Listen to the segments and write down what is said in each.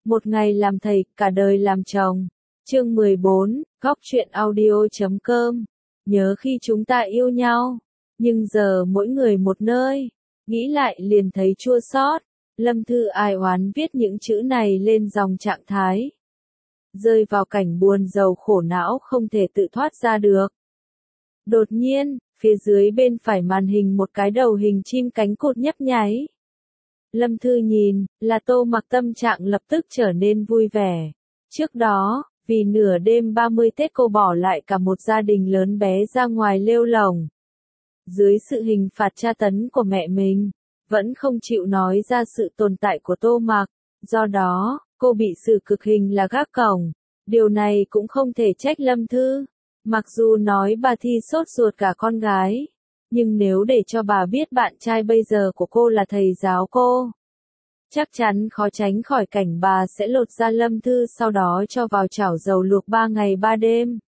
Một ngày làm thầy, cả đời làm chồng. Chương 14, Góc truyện audio.com. Nhớ khi chúng ta yêu nhau, nhưng giờ mỗi người một nơi, nghĩ lại liền thấy chua xót. Lâm Thư ai oán viết những chữ này lên dòng trạng thái. Rơi vào cảnh buồn rầu khổ não không thể tự thoát ra được. Đột nhiên, phía dưới bên phải màn hình một cái đầu hình chim cánh cụt nhấp nháy. Lâm Thư nhìn, là Tô Mặc, tâm trạng lập tức trở nên vui vẻ. Trước đó, vì nửa đêm 30 Tết cô bỏ lại cả một gia đình lớn bé ra ngoài lêu lổng. Dưới sự hình phạt tra tấn của mẹ mình, vẫn không chịu nói ra sự tồn tại của Tô Mặc, do đó, cô bị xử cực hình là gác cổng. Điều này cũng không thể trách Lâm Thư. Mặc dù nói bà Thi sốt ruột cả con gái, nhưng nếu để cho bà biết bạn trai bây giờ của cô là thầy giáo cô, chắc chắn khó tránh khỏi cảnh bà sẽ lột ra Lâm Thư sau đó cho vào chảo dầu luộc 3 ngày 3 đêm.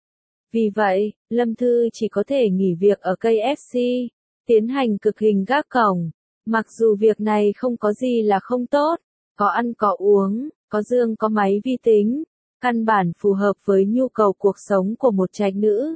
Vì vậy, Lâm Thư chỉ có thể nghỉ việc ở KFC, tiến hành cực hình gác cổng. Mặc dù việc này không có gì là không tốt, có ăn có uống, có giường có máy vi tính, căn bản phù hợp với nhu cầu cuộc sống của một trạch nữ.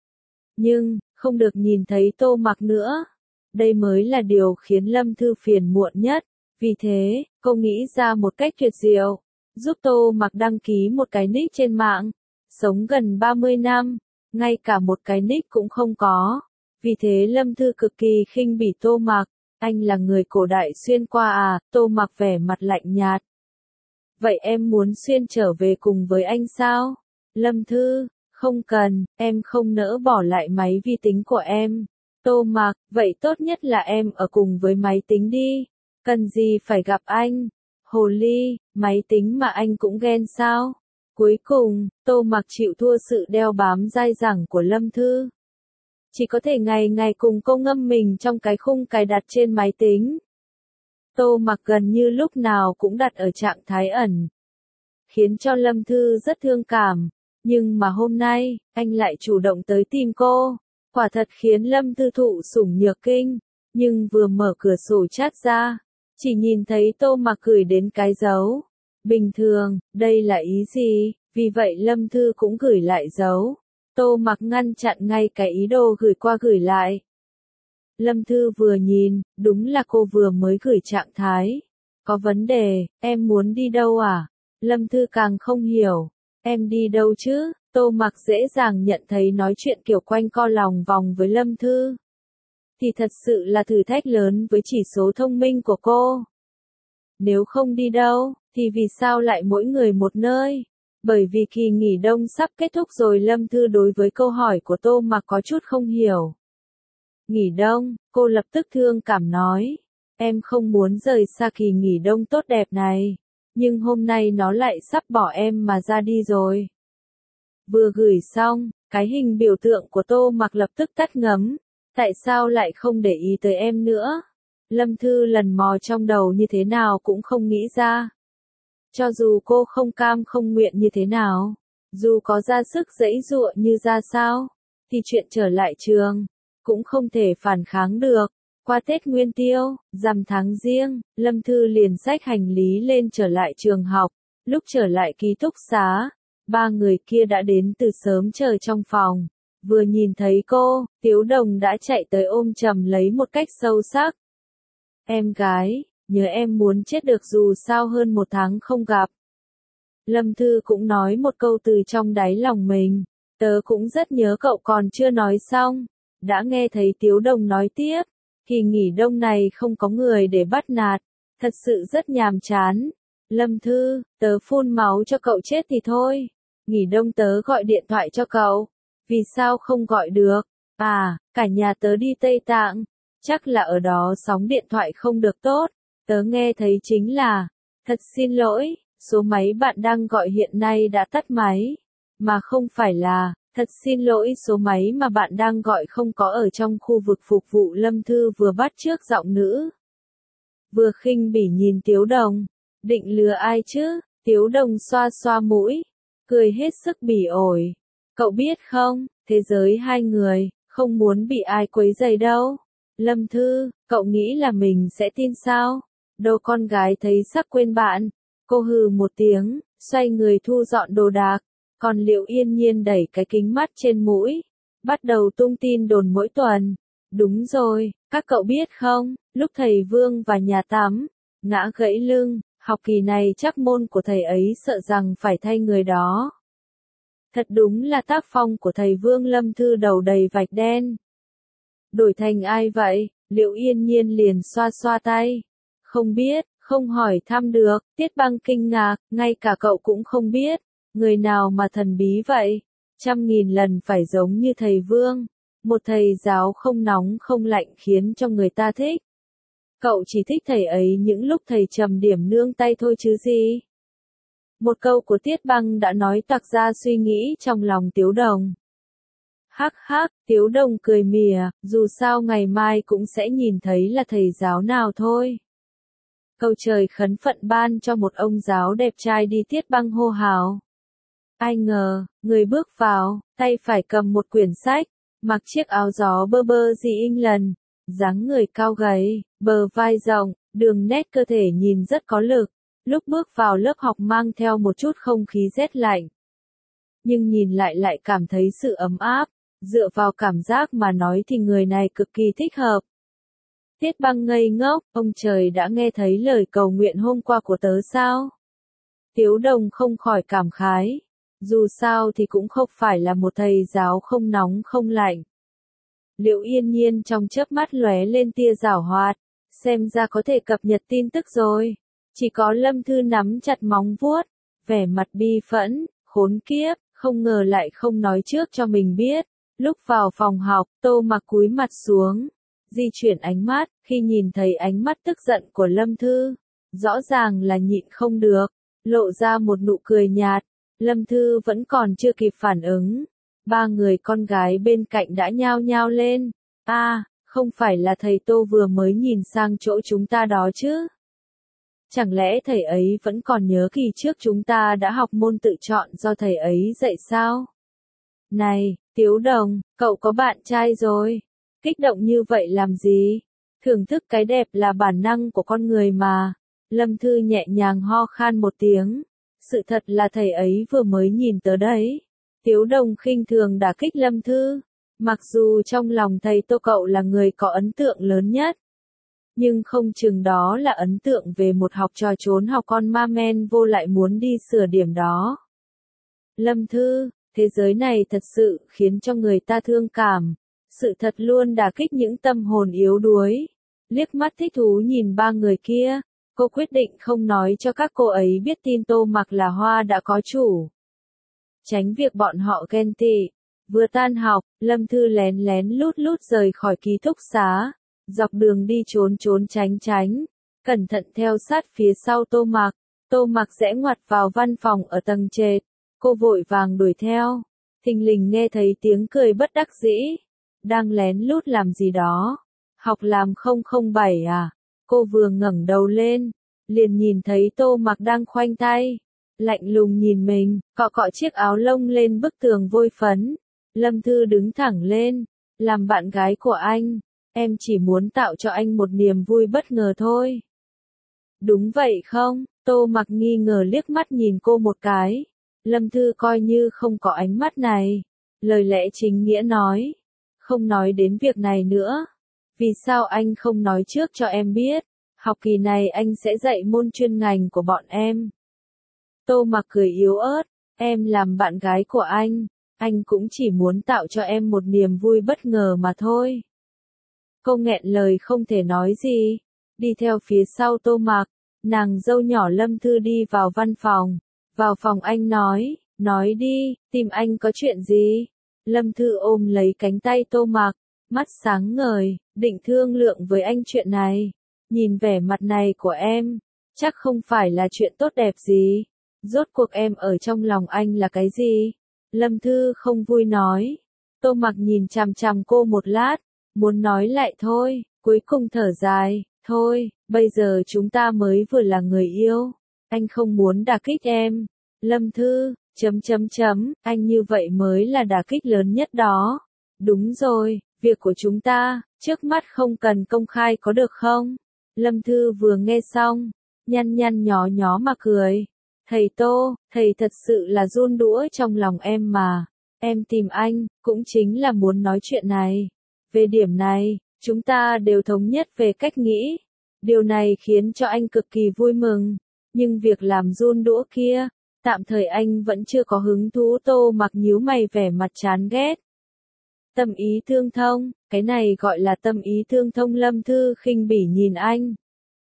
Nhưng, không được nhìn thấy Tô Mặc nữa. Đây mới là điều khiến Lâm Thư phiền muộn nhất. Vì thế, cô nghĩ ra một cách tuyệt diệu, giúp Tô Mặc đăng ký một cái nick trên mạng. Sống gần 30 năm, ngay cả một cái nick cũng không có. Vì thế Lâm Thư cực kỳ khinh bỉ Tô Mặc. Anh là người cổ đại xuyên qua à? Tô Mặc vẻ mặt lạnh nhạt. Vậy em muốn xuyên trở về cùng với anh sao? Lâm Thư, không cần, em không nỡ bỏ lại máy vi tính của em. Tô Mặc, vậy tốt nhất là em ở cùng với máy tính đi. Cần gì phải gặp anh? Hồ ly, máy tính mà anh cũng ghen sao? Cuối cùng, Tô Mặc chịu thua sự đeo bám dai dẳng của Lâm Thư. Chỉ có thể ngày ngày cùng cô ngâm mình trong cái khung cài đặt trên máy tính. Tô Mặc gần như lúc nào cũng đặt ở trạng thái ẩn, khiến cho Lâm Thư rất thương cảm. Nhưng mà hôm nay, anh lại chủ động tới tìm cô. Quả thật khiến Lâm Thư thụ sủng nhược kinh. Nhưng vừa mở cửa sổ chat ra, chỉ nhìn thấy Tô Mặc gửi đến cái dấu. Bình thường, đây là ý gì? Vì vậy Lâm Thư cũng gửi lại dấu. Tô Mặc ngăn chặn ngay cái ý đồ gửi qua gửi lại. Lâm Thư vừa nhìn, đúng là cô vừa mới gửi trạng thái. Có vấn đề, em muốn đi đâu à? Lâm Thư càng không hiểu. Em đi đâu chứ? Tô Mặc dễ dàng nhận thấy nói chuyện kiểu quanh co lòng vòng với Lâm Thư thì thật sự là thử thách lớn với chỉ số thông minh của cô. Nếu không đi đâu, thì vì sao lại mỗi người một nơi? Bởi vì kỳ nghỉ đông sắp kết thúc rồi. Lâm Thư đối với câu hỏi của Tô Mặc có chút không hiểu. Nghỉ đông, cô lập tức thương cảm nói. Em không muốn rời xa kỳ nghỉ đông tốt đẹp này. Nhưng hôm nay nó lại sắp bỏ em mà ra đi rồi. Vừa gửi xong, cái hình biểu tượng của Tô Mặc lập tức tắt ngấm. Tại sao lại không để ý tới em nữa? Lâm Thư lần mò trong đầu như thế nào cũng không nghĩ ra. Cho dù cô không cam không nguyện như thế nào, dù có ra sức giãy giụa như ra sao, thì chuyện trở lại trường cũng không thể phản kháng được. Qua Tết Nguyên Tiêu, rằm tháng Giêng, Lâm Thư liền xách hành lý lên trở lại trường học. Lúc trở lại ký túc xá, ba người kia đã đến từ sớm chờ trong phòng. Vừa nhìn thấy cô, Tiếu Đồng đã chạy tới ôm chầm lấy một cách sâu sắc. Em gái, nhớ em muốn chết được dù sao hơn 1 tháng không gặp. Lâm Thư cũng nói một câu từ trong đáy lòng mình. Tớ cũng rất nhớ cậu. Còn chưa nói xong, đã nghe thấy Tiếu Đồng nói tiếp. Kỳ nghỉ đông này không có người để bắt nạt, thật sự rất nhàm chán. Lâm Thư, tớ phun máu cho cậu chết thì thôi. Nghỉ đông tớ gọi điện thoại cho cậu. Vì sao không gọi được? À, cả nhà tớ đi Tây Tạng. Chắc là ở đó sóng điện thoại không được tốt. Tớ nghe thấy chính là, thật xin lỗi, số máy bạn đang gọi hiện nay đã tắt máy. Mà không phải là, thật xin lỗi, số máy mà bạn đang gọi không có ở trong khu vực phục vụ. Lâm Thư vừa bắt chước giọng nữ, vừa khinh bỉ nhìn Tiếu Đồng. Định lừa ai chứ? Tiếu Đồng xoa xoa mũi, cười hết sức bỉ ổi. Cậu biết không, thế giới hai người, không muốn bị ai quấy rầy đâu. Lâm Thư, cậu nghĩ là mình sẽ tin sao? Đâu, con gái thấy sắc quên bạn. Cô hừ một tiếng, xoay người thu dọn đồ đạc, còn Liệu Yên Nhiên đẩy cái kính mắt trên mũi, bắt đầu tung tin đồn mỗi tuần. Đúng rồi, các cậu biết không, lúc thầy Vương và nhà tắm, ngã gãy lưng, học kỳ này chắc môn của thầy ấy sợ rằng phải thay người đó. Thật đúng là tác phong của thầy Vương. Lâm Thư đầu đầy vạch đen. Đổi thành ai vậy? Liệu Yên Nhiên liền xoa xoa tay. Không biết, không hỏi thăm được. Tiết Băng kinh ngạc, ngay cả cậu cũng không biết. Người nào mà thần bí vậy? 100.000 lần phải giống như thầy Vương. Một thầy giáo không nóng không lạnh khiến cho người ta thích. Cậu chỉ thích thầy ấy những lúc thầy trầm điểm nương tay thôi chứ gì. Một câu của Tiết Băng đã nói toạc ra suy nghĩ trong lòng Tiếu Đồng. Hắc hắc, Tiếu Đồng cười mỉa, dù sao ngày mai cũng sẽ nhìn thấy là thầy giáo nào thôi. Cầu trời khấn phận ban cho một ông giáo đẹp trai đi. Tiết Băng hô hào. Ai ngờ, người bước vào, tay phải cầm một quyển sách, mặc chiếc áo gió bơ bơ dị England, dáng người cao gầy, bờ vai rộng, đường nét cơ thể nhìn rất có lực. Lúc bước vào lớp học mang theo một chút không khí rét lạnh. Nhưng nhìn lại cảm thấy sự ấm áp, dựa vào cảm giác mà nói thì người này cực kỳ thích hợp. Tiết Băng ngây ngốc, ông trời đã nghe thấy lời cầu nguyện hôm qua của tớ sao? Tiếu Đồng không khỏi cảm khái. Dù sao thì cũng không phải là một thầy giáo không nóng không lạnh. Liệu Yên Nhiên trong chớp mắt lóe lên tia giảo hoạt, xem ra có thể cập nhật tin tức rồi. Chỉ có Lâm Thư nắm chặt móng vuốt, vẻ mặt bi phẫn, khốn kiếp, không ngờ lại không nói trước cho mình biết. Lúc vào phòng học, Tô Mặc cúi mặt xuống, di chuyển ánh mắt, khi nhìn thấy ánh mắt tức giận của Lâm Thư, rõ ràng là nhịn không được, lộ ra một nụ cười nhạt. Lâm Thư vẫn còn chưa kịp phản ứng. Ba người con gái bên cạnh đã nhao nhao lên. Không phải là thầy Tô vừa mới nhìn sang chỗ chúng ta đó chứ? Chẳng lẽ thầy ấy vẫn còn nhớ kỳ trước chúng ta đã học môn tự chọn do thầy ấy dạy sao? Này, Tiếu Đồng, cậu có bạn trai rồi. Kích động như vậy làm gì? Thưởng thức cái đẹp là bản năng của con người mà. Lâm Thư nhẹ nhàng ho khan một tiếng. Sự thật là thầy ấy vừa mới nhìn tớ đấy. Tiếu Đồng khinh thường đả kích Lâm Thư. Mặc dù trong lòng thầy Tô cậu là người có ấn tượng lớn nhất. Nhưng không chừng đó là ấn tượng về một học trò trốn học con ma men vô lại muốn đi sửa điểm đó. Lâm Thư, thế giới này thật sự khiến cho người ta thương cảm. Sự thật luôn đả kích những tâm hồn yếu đuối. Liếc mắt thích thú nhìn ba người kia. Cô quyết định không nói cho các cô ấy biết tin Tô Mặc là hoa đã có chủ. Tránh việc bọn họ ghen tị. Vừa tan học, Lâm Thư lén lén lút lút rời khỏi ký túc xá. Dọc đường đi trốn tránh, cẩn thận theo sát phía sau Tô Mặc. Tô Mặc rẽ ngoặt vào văn phòng ở tầng trệt. Cô vội vàng đuổi theo. Thình lình nghe thấy tiếng cười bất đắc dĩ. Đang lén lút làm gì đó? Học làm 007 à? Cô vừa ngẩng đầu lên, liền nhìn thấy Tô Mặc đang khoanh tay, lạnh lùng nhìn mình, cọ chiếc áo lông lên bức tường vôi phấn. Lâm Thư đứng thẳng lên, làm bạn gái của anh, em chỉ muốn tạo cho anh một niềm vui bất ngờ thôi. Đúng vậy không? Tô Mặc nghi ngờ liếc mắt nhìn cô một cái. Lâm Thư coi như không có ánh mắt này, lời lẽ chính nghĩa nói, không nói đến việc này nữa. Vì sao anh không nói trước cho em biết? Học kỳ này anh sẽ dạy môn chuyên ngành của bọn em. Tô Mặc cười yếu ớt, em làm bạn gái của anh cũng chỉ muốn tạo cho em một niềm vui bất ngờ mà thôi. Cô nghẹn lời không thể nói gì, đi theo phía sau Tô Mặc, nàng dâu nhỏ Lâm Thư đi vào văn phòng. Vào phòng anh nói đi, tìm anh có chuyện gì? Lâm Thư ôm lấy cánh tay Tô Mặc, mắt sáng ngời, định thương lượng với anh chuyện này. Nhìn vẻ mặt này của em, chắc không phải là chuyện tốt đẹp gì. Rốt cuộc em ở trong lòng anh là cái gì? Lâm Thư không vui nói. Tô Mặc nhìn chằm chằm cô một lát, muốn nói lại thôi, cuối cùng thở dài, thôi, bây giờ chúng ta mới vừa là người yêu. Anh không muốn đả kích em. Lâm Thư, anh như vậy mới là đả kích lớn nhất đó. Đúng rồi, việc của chúng ta, trước mắt không cần công khai có được không? Lâm Thư vừa nghe xong, nhăn nhăn nhó nhó mà cười. Thầy Tô, thầy thật sự là run đũa trong lòng em mà. Em tìm anh, cũng chính là muốn nói chuyện này. Về điểm này, chúng ta đều thống nhất về cách nghĩ. Điều này khiến cho anh cực kỳ vui mừng. Nhưng việc làm run đũa kia, tạm thời anh vẫn chưa có hứng thú. Tô Mặc nhíu mày vẻ mặt chán ghét. Tâm ý tương thông, cái này gọi là tâm ý tương thông. Lâm Thư khinh bỉ nhìn anh.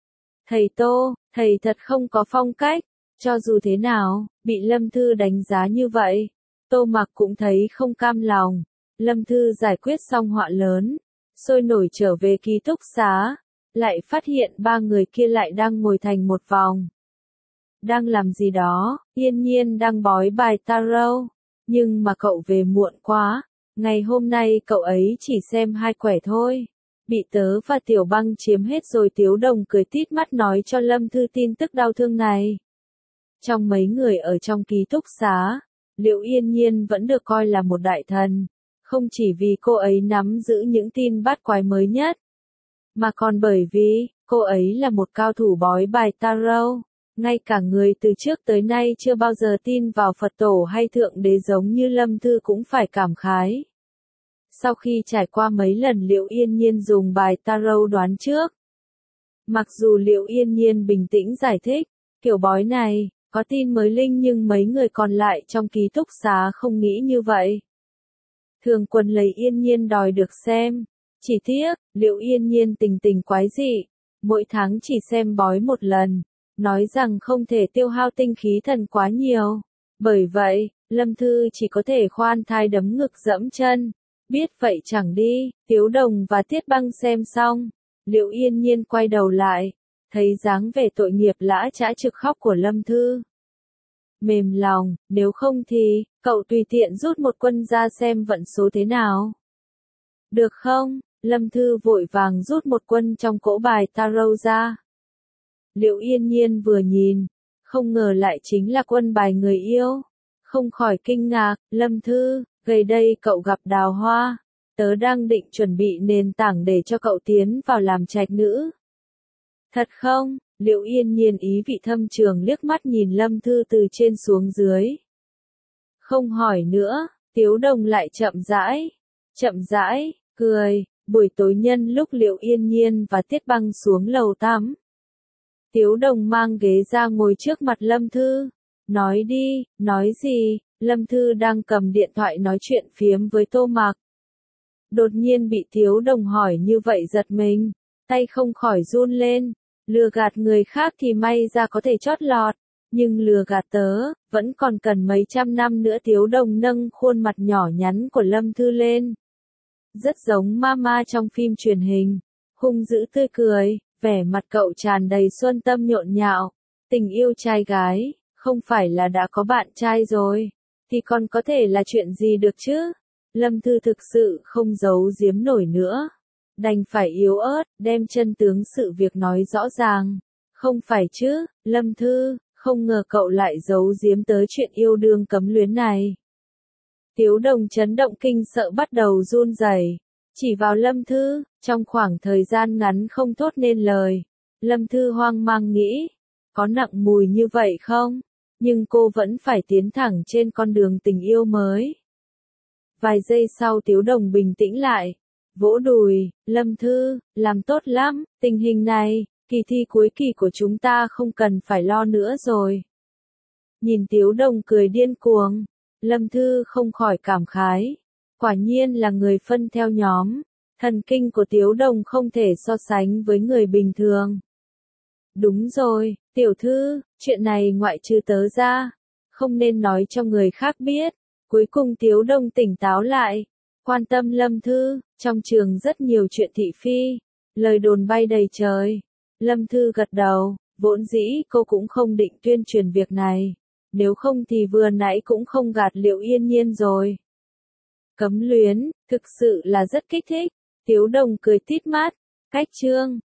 Thầy Tô, thầy thật không có phong cách. Cho dù thế nào, bị Lâm Thư đánh giá như vậy, Tô Mặc cũng thấy không cam lòng. Lâm Thư giải quyết xong họa lớn, sôi nổi trở về ký túc xá, lại phát hiện ba người kia lại đang ngồi thành một vòng. Đang làm gì đó, Yên Nhiên đang bói bài tarot, nhưng mà cậu về muộn quá, ngày hôm nay cậu ấy chỉ xem 2 quẻ thôi. Bị tớ và Tiểu Băng chiếm hết rồi. Tiếu Đồng cười tít mắt nói cho Lâm Thư tin tức đau thương này. Trong mấy người ở trong ký túc xá, Liễu Yên Nhiên vẫn được coi là một đại thần, không chỉ vì cô ấy nắm giữ những tin bát quái mới nhất, mà còn bởi vì cô ấy là một cao thủ bói bài tarot. Ngay cả người từ trước tới nay chưa bao giờ tin vào Phật tổ hay Thượng Đế giống như Lâm Thư cũng phải cảm khái. Sau khi trải qua mấy lần Liễu Yên Nhiên dùng bài tarot đoán trước, mặc dù Liễu Yên Nhiên bình tĩnh giải thích, kiểu bói này có tin mới linh, nhưng mấy người còn lại trong ký túc xá không nghĩ như vậy. Thường Quân lấy Yên Nhiên đòi được xem. Chỉ tiếc, Liễu Yên Nhiên tình tình quái dị, mỗi tháng chỉ xem bói một lần, nói rằng không thể tiêu hao tinh khí thần quá nhiều. Bởi vậy, Lâm Thư chỉ có thể khoan thai đấm ngực dẫm chân. Biết vậy chẳng đi. Tiếu Đồng và Tiết Băng xem xong, Liễu Yên Nhiên quay đầu lại, thấy dáng vẻ tội nghiệp lã chã trực khóc của Lâm Thư. Mềm lòng, nếu không thì, cậu tùy tiện rút một quân ra xem vận số thế nào. Được không? Lâm Thư vội vàng rút một quân trong cỗ bài tarot ra. Liễu Yên Nhiên vừa nhìn, không ngờ lại chính là quân bài người yêu. Không khỏi kinh ngạc. Lâm Thư, gần đây cậu gặp đào hoa. Tớ đang định chuẩn bị nền tảng để cho cậu tiến vào làm trạch nữ. Thật không? Liễu Yên Nhiên ý vị thâm trường liếc mắt nhìn Lâm Thư từ trên xuống dưới. Không hỏi nữa. Tiếu Đồng lại chậm rãi, cười. Buổi tối nhân lúc Liễu Yên Nhiên và Tiết Băng xuống lầu tắm, Tiếu Đồng mang ghế ra ngồi trước mặt Lâm Thư. Nói đi. Nói gì? Lâm Thư đang cầm điện thoại nói chuyện phiếm với Tô Mặc. Đột nhiên bị Tiếu Đồng hỏi như vậy giật mình, tay không khỏi run lên. Lừa gạt người khác thì may ra có thể chót lọt, nhưng lừa gạt tớ, vẫn còn cần mấy trăm năm nữa. Tiếu Đồng nâng khuôn mặt nhỏ nhắn của Lâm Thư lên. Rất giống mama trong phim truyền hình, hung dữ tươi cười, vẻ mặt cậu tràn đầy xuân tâm nhộn nhạo. Tình yêu trai gái, không phải là đã có bạn trai rồi, thì còn có thể là chuyện gì được chứ? Lâm Thư thực sự không giấu giếm nổi nữa. Đành phải yếu ớt, đem chân tướng sự việc nói rõ ràng. Không phải chứ, Lâm Thư, không ngờ cậu lại giấu giếm tới chuyện yêu đương cấm luyến này. Tiếu Đồng chấn động kinh sợ bắt đầu run rẩy, chỉ vào Lâm Thư, trong khoảng thời gian ngắn không thốt nên lời. Lâm Thư hoang mang nghĩ, có nặng mùi như vậy không? Nhưng cô vẫn phải tiến thẳng trên con đường tình yêu mới. Vài giây sau Tiếu Đồng bình tĩnh lại, vỗ đùi. Lâm Thư, làm tốt lắm, tình hình này, kỳ thi cuối kỳ của chúng ta không cần phải lo nữa rồi. Nhìn Tiếu Đồng cười điên cuồng, Lâm Thư không khỏi cảm khái. Quả nhiên là người phân theo nhóm. Thần kinh của Tiếu Đồng không thể so sánh với người bình thường. Đúng rồi, tiểu thư, chuyện này ngoại trừ tớ ra, không nên nói cho người khác biết. Cuối cùng Tiếu Đồng tỉnh táo lại, quan tâm Lâm Thư. Trong trường rất nhiều chuyện thị phi, lời đồn bay đầy trời. Lâm Thư gật đầu, vốn dĩ cô cũng không định tuyên truyền việc này, nếu không thì vừa nãy cũng không gạt Liễu Yên Nhiên rồi. Cấm luyến, thực sự là rất kích thích. Tiếu Đồng cười tít mắt. Cách chương